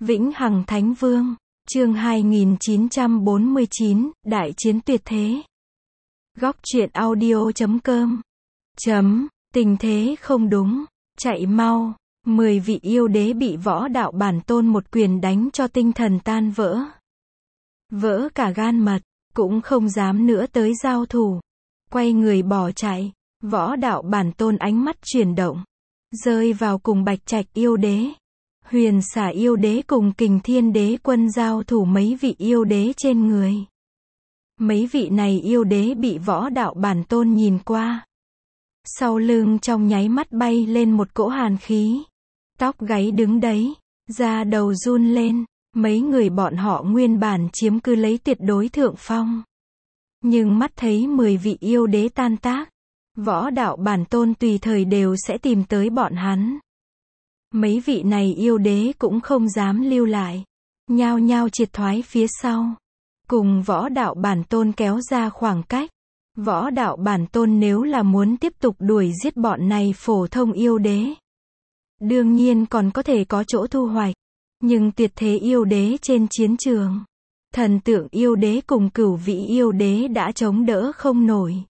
Vĩnh Hằng Thánh Vương, chương 2949, Đại chiến tuyệt thế. Góc truyện audio.com. Tình thế không đúng, chạy mau. 10 vị yêu đế bị võ đạo bản tôn một quyền đánh cho tinh thần tan vỡ. Vỡ cả gan mật, cũng không dám nữa tới giao thủ. Quay người bỏ chạy, võ đạo bản tôn ánh mắt chuyển động. Rơi vào cùng Bạch Trạch yêu đế. Huyền Xà yêu đế cùng Kình Thiên đế quân giao thủ mấy vị yêu đế trên người. Mấy vị này yêu đế bị võ đạo bản tôn nhìn qua. Sau lưng trong nháy mắt bay lên một cỗ hàn khí. Tóc gáy đứng đấy, da đầu run lên, mấy người bọn họ nguyên bản chiếm cứ lấy tuyệt đối thượng phong. Nhưng mắt thấy 10 vị yêu đế tan tác, võ đạo bản tôn tùy thời đều sẽ tìm tới bọn hắn. Mấy vị này yêu đế cũng không dám lưu lại, nhao nhao triệt thoái phía sau, cùng võ đạo bản tôn kéo ra khoảng cách. Võ đạo bản tôn nếu là muốn tiếp tục đuổi giết bọn này phổ thông yêu đế, đương nhiên còn có thể có chỗ thu hoạch, nhưng tuyệt thế yêu đế trên chiến trường, thần tượng yêu đế cùng cửu vĩ yêu đế đã chống đỡ không nổi.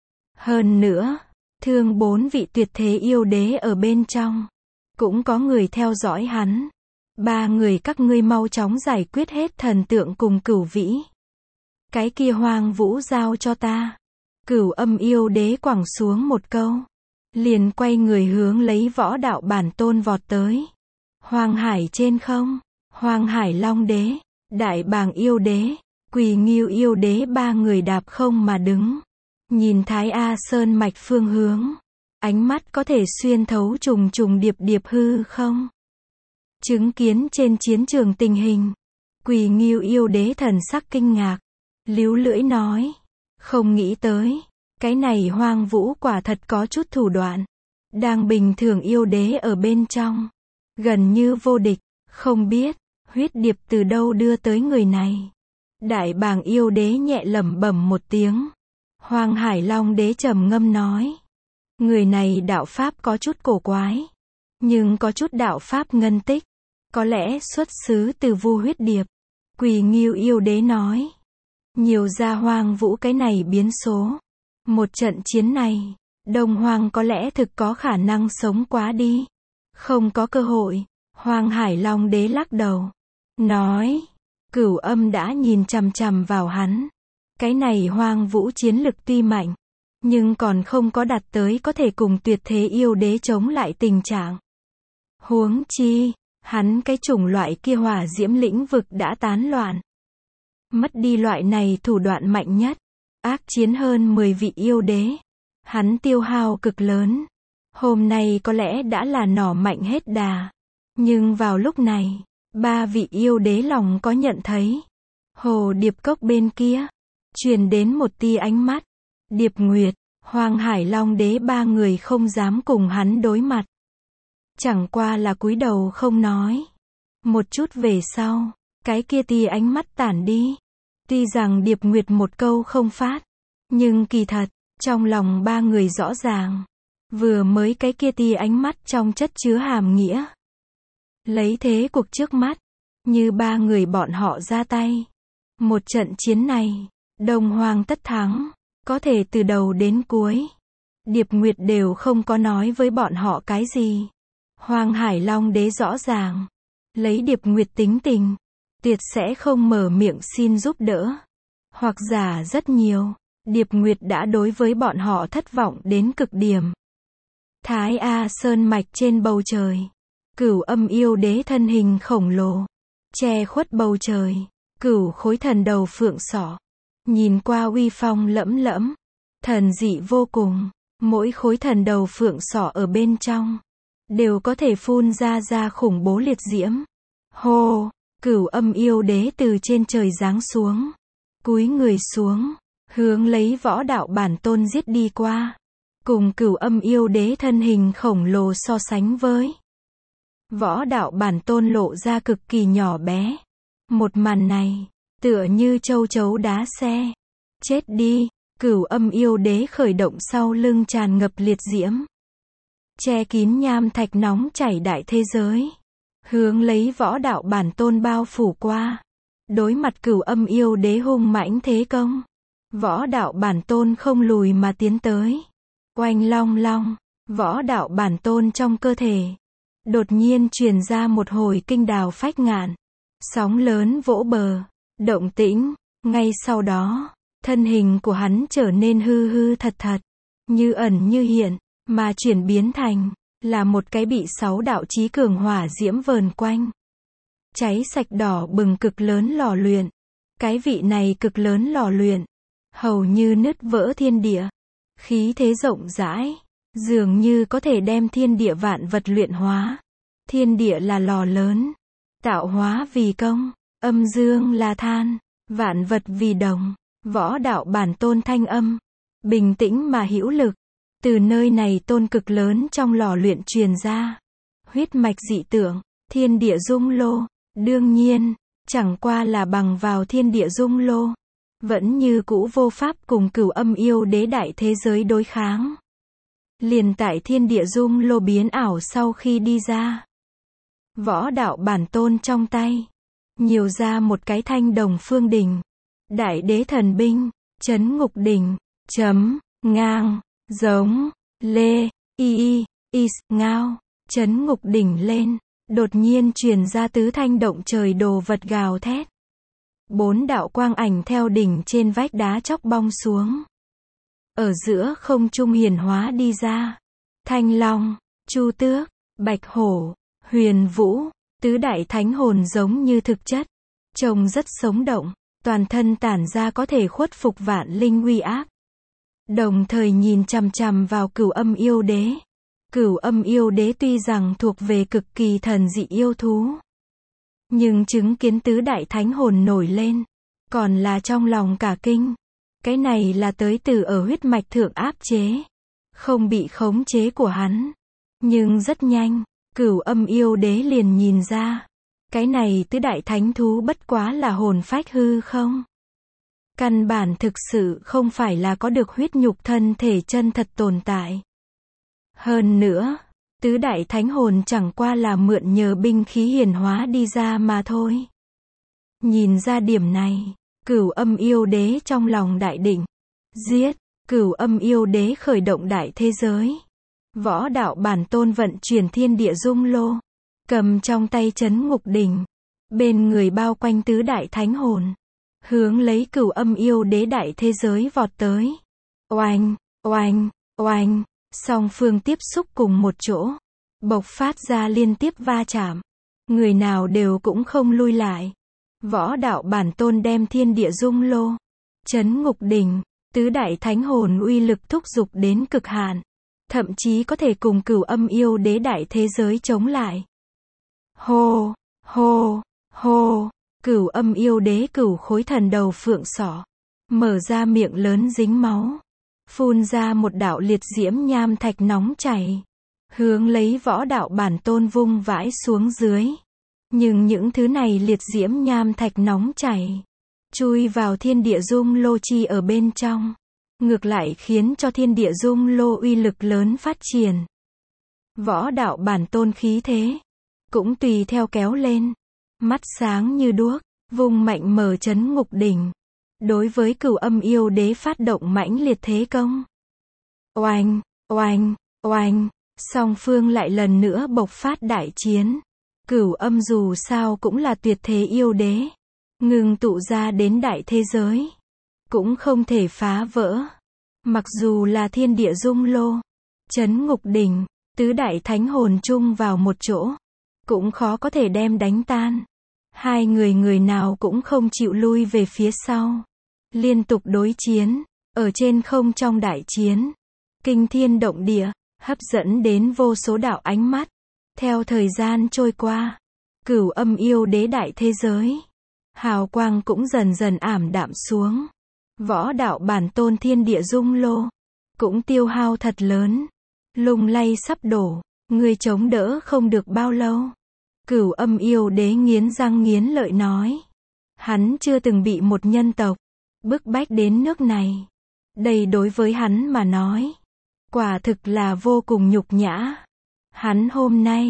Hơn nữa, thương 4 vị tuyệt thế yêu đế ở bên trong, cũng có người theo dõi hắn. 3 người các ngươi mau chóng giải quyết hết thần tượng cùng cửu vĩ. Cái kia Hoang Vũ giao cho ta. Cửu Âm yêu đế quẳng xuống một câu, liền quay người hướng lấy võ đạo bản tôn vọt tới. Hoàng Hải trên không, Hoàng Hải Long đế, Đại Bàng yêu đế, Quỳ Ngưu yêu đế 3 người đạp không mà đứng, nhìn Thái A Sơn mạch phương hướng, ánh mắt có thể xuyên thấu trùng trùng điệp điệp hư không. Chứng kiến trên chiến trường tình hình, Quỳ Ngưu yêu đế thần sắc kinh ngạc, líu lưỡi nói, không nghĩ tới, cái này Hoang Vũ quả thật có chút thủ đoạn. Đang bình thường yêu đế ở bên trong, gần như vô địch, không biết, huyết điệp từ đâu đưa tới người này. Đại Bàng yêu đế nhẹ lẩm bẩm một tiếng. Hoàng Hải Long đế trầm ngâm nói, người này đạo pháp có chút cổ quái, nhưng có chút đạo pháp ngân tích, có lẽ xuất xứ từ Vu huyết điệp. Quỳ Ngưu yêu đế nói, nhiều ra Hoang Vũ cái này biến số. Một trận chiến này, Đông Hoang có lẽ thực có khả năng sống quá đi. Không có cơ hội. Hoàng Hải Long đế lắc đầu, nói, Cửu Âm đã nhìn chằm chằm vào hắn. Cái này Hoang Vũ chiến lực tuy mạnh, nhưng còn không có đạt tới có thể cùng tuyệt thế yêu đế chống lại tình trạng. Huống chi, hắn cái chủng loại kia hỏa diễm lĩnh vực đã tán loạn. Mất đi loại này thủ đoạn mạnh nhất, ác chiến hơn 10 vị yêu đế. Hắn tiêu hao cực lớn. Hôm nay có lẽ đã là nỏ mạnh hết đà. Nhưng vào lúc này, 3 vị yêu đế lòng có nhận thấy. Hồ Điệp Cốc bên kia, truyền đến một tia ánh mắt. Điệp Nguyệt, Hoàng Hải Long đế 3 người không dám cùng hắn đối mặt. Chẳng qua là cúi đầu không nói. Một chút về sau, cái kia tia ánh mắt tản đi. Tuy rằng Điệp Nguyệt một câu không phát, nhưng kỳ thật, trong lòng 3 người rõ ràng, vừa mới cái kia tia ánh mắt trong chất chứa hàm nghĩa. Lấy thế cuộc trước mắt, như 3 người bọn họ ra tay. Một trận chiến này, Đông Hoang tất thắng, có thể từ đầu đến cuối. Điệp Nguyệt đều không có nói với bọn họ cái gì. Hoàng Hải Long đế rõ ràng, lấy Điệp Nguyệt tính tình, tuyệt sẽ không mở miệng xin giúp đỡ. Hoặc giả rất nhiều, Điệp Nguyệt đã đối với bọn họ thất vọng đến cực điểm. Thái A Sơn mạch trên bầu trời, Cửu Âm yêu đế thân hình khổng lồ, che khuất bầu trời, cửu khối thần đầu phượng sỏ, nhìn qua uy phong lẫm lẫm, thần dị vô cùng, mỗi khối thần đầu phượng sỏ ở bên trong, đều có thể phun ra khủng bố liệt diễm. Hô, Cửu Âm yêu đế từ trên trời giáng xuống, cúi người xuống, hướng lấy võ đạo bản tôn giết đi qua. Cùng Cửu Âm yêu đế thân hình khổng lồ so sánh với, võ đạo bản tôn lộ ra cực kỳ nhỏ bé. Một màn này, tựa như châu chấu đá xe. Chết đi, Cửu Âm yêu đế khởi động sau lưng tràn ngập liệt diễm, che kín nham thạch nóng chảy đại thế giới. hướng lấy võ đạo bản tôn bao phủ qua. Đối mặt Cửu Âm Yêu Đế hung mãnh thế công, võ đạo bản tôn không lùi mà tiến tới. Oanh long long, võ đạo bản tôn trong cơ thể đột nhiên truyền ra một hồi kinh đào phách ngạn, sóng lớn vỗ bờ, động tĩnh. Ngay sau đó, thân hình của hắn trở nên hư hư thật thật, như ẩn như hiện, mà chuyển biến thành là một cái bị 6 đạo chí cường hỏa diễm vờn quanh, cháy sạch đỏ bừng cực lớn lò luyện. Cái vị này cực lớn lò luyện hầu như nứt vỡ thiên địa, khí thế rộng rãi, dường như có thể đem thiên địa vạn vật luyện hóa. Thiên địa là lò lớn, tạo hóa vì công, âm dương là than, vạn vật vì đồng. Võ đạo bản tôn thanh âm bình tĩnh mà hữu lực, từ nơi này tôn cực lớn trong lò luyện truyền ra. Huyết mạch dị tượng, thiên địa dung lô. Đương nhiên, chẳng qua là bằng vào thiên địa dung lô, vẫn như cũ vô pháp cùng Cửu Âm Yêu Đế đại thế giới đối kháng. Liền tại thiên địa dung lô biến ảo sau khi đi ra, võ đạo bản tôn trong tay nhiều ra một cái thanh đồng phương đỉnh, đại đế thần binh, chấn ngục đỉnh, chấm, ngang, giống, lê, is, ngao, chấn ngục đỉnh lên, đột nhiên truyền ra tứ thanh động trời đồ vật gào thét. 4 đạo quang ảnh theo đỉnh trên vách đá chóc bong xuống. Ở giữa không trung hiển hóa đi ra. Thanh long, chu tước, bạch hổ, huyền vũ, tứ đại thánh hồn giống như thực chất. Trông rất sống động, toàn thân tản ra có thể khuất phục vạn linh uy áp. Đồng thời nhìn chằm chằm vào Cửu Âm Yêu Đế. Cửu Âm Yêu Đế tuy rằng thuộc về cực kỳ thần dị yêu thú, nhưng chứng kiến tứ đại thánh hồn nổi lên, còn là trong lòng cả kinh. Cái này là tới từ ở huyết mạch thượng áp chế, không bị khống chế của hắn. Nhưng rất nhanh, Cửu Âm Yêu Đế liền nhìn ra, cái này tứ đại thánh thú bất quá là hồn phách hư không. Căn bản thực sự không phải là có được huyết nhục thân thể chân thật tồn tại. Hơn nữa, tứ đại thánh hồn chẳng qua là mượn nhờ binh khí hiển hóa đi ra mà thôi. Nhìn ra điểm này, Cửu Âm Yêu Đế trong lòng đại định. Giết! Cửu Âm Yêu Đế khởi động đại thế giới. Võ đạo bản tôn vận chuyển thiên địa dung lô, cầm trong tay chấn ngục đỉnh, bên người bao quanh tứ đại thánh hồn, hướng lấy Cửu Âm Yêu Đế đại thế giới vọt tới. Oanh, oanh, oanh, song phương tiếp xúc cùng một chỗ, bộc phát ra liên tiếp va chạm, người nào đều cũng không lui lại. Võ đạo bản tôn đem thiên địa dung lô, chấn ngục đỉnh, tứ đại thánh hồn uy lực thúc giục đến cực hạn, thậm chí có thể cùng Cửu Âm Yêu Đế đại thế giới chống lại. Hô, hô, hô, Cửu Âm Yêu Đế cửu khối thần đầu phượng sỏ, mở ra miệng lớn dính máu, phun ra một đạo liệt diễm nham thạch nóng chảy, hướng lấy võ đạo bản tôn vung vãi xuống dưới. Nhưng những thứ này liệt diễm nham thạch nóng chảy, chui vào thiên địa dung lô chi ở bên trong, ngược lại khiến cho thiên địa dung lô uy lực lớn phát triển. Võ đạo bản tôn khí thế cũng tùy theo kéo lên, mắt sáng như đuốc, vung mạnh mở chấn ngục đỉnh, đối với Cửu Âm Yêu Đế phát động mãnh liệt thế công. Oanh, oanh, oanh, song phương lại lần nữa bộc phát đại chiến. Cửu Âm dù sao cũng là tuyệt thế yêu đế, ngưng tụ ra đến đại thế giới, cũng không thể phá vỡ. Mặc dù là thiên địa dung lô, chấn ngục đỉnh, tứ đại thánh hồn chung vào một chỗ, cũng khó có thể đem đánh tan. Hai người nào cũng không chịu lui về phía sau, liên tục đối chiến, ở trên không trong đại chiến, kinh thiên động địa, hấp dẫn đến vô số đạo ánh mắt. Theo thời gian trôi qua, Cửu Âm Yêu Đế đại thế giới, hào quang cũng dần dần ảm đạm xuống. Võ đạo bản tôn thiên địa dung lô, cũng tiêu hao thật lớn, lung lay sắp đổ, người chống đỡ không được bao lâu. Cửu Âm Yêu Đế nghiến răng nghiến lợi nói, hắn chưa từng bị một nhân tộc bức bách đến nước này. Đây đối với hắn mà nói, quả thực là vô cùng nhục nhã. Hắn hôm nay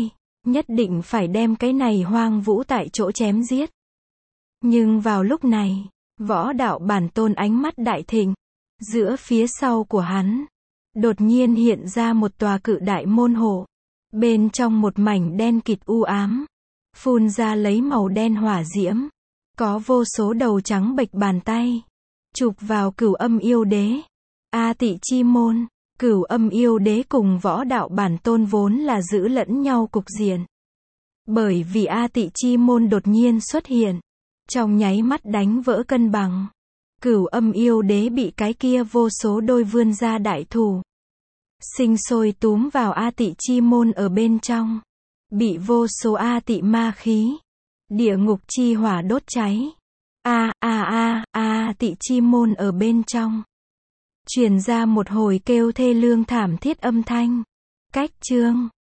Nhất định phải đem cái này Hoang Vũ tại chỗ chém giết. Nhưng vào lúc này, Võ Đạo Bản Tôn ánh mắt đại thịnh. Giữa phía sau của hắn, đột nhiên hiện ra một tòa cự đại môn hộ. Bên trong một mảnh đen kịt u ám, phun ra lấy màu đen hỏa diễm. Có vô số đầu trắng bệch bàn tay, chụp vào Cửu Âm Yêu Đế. A Tị Chi Môn, Cửu Âm Yêu Đế cùng Võ Đạo Bản Tôn vốn là giữ lẫn nhau cục diện. Bởi vì A Tị Chi Môn đột nhiên xuất hiện, trong nháy mắt đánh vỡ cân bằng. Cửu Âm Yêu Đế bị cái kia vô số đôi vươn ra đại thủ sinh sôi túm vào A Tị Chi Môn ở bên trong, bị vô số A Tị ma khí, địa ngục chi hỏa đốt cháy. A Tị Chi Môn ở bên trong truyền ra một hồi kêu thê lương thảm thiết âm thanh. Cách chương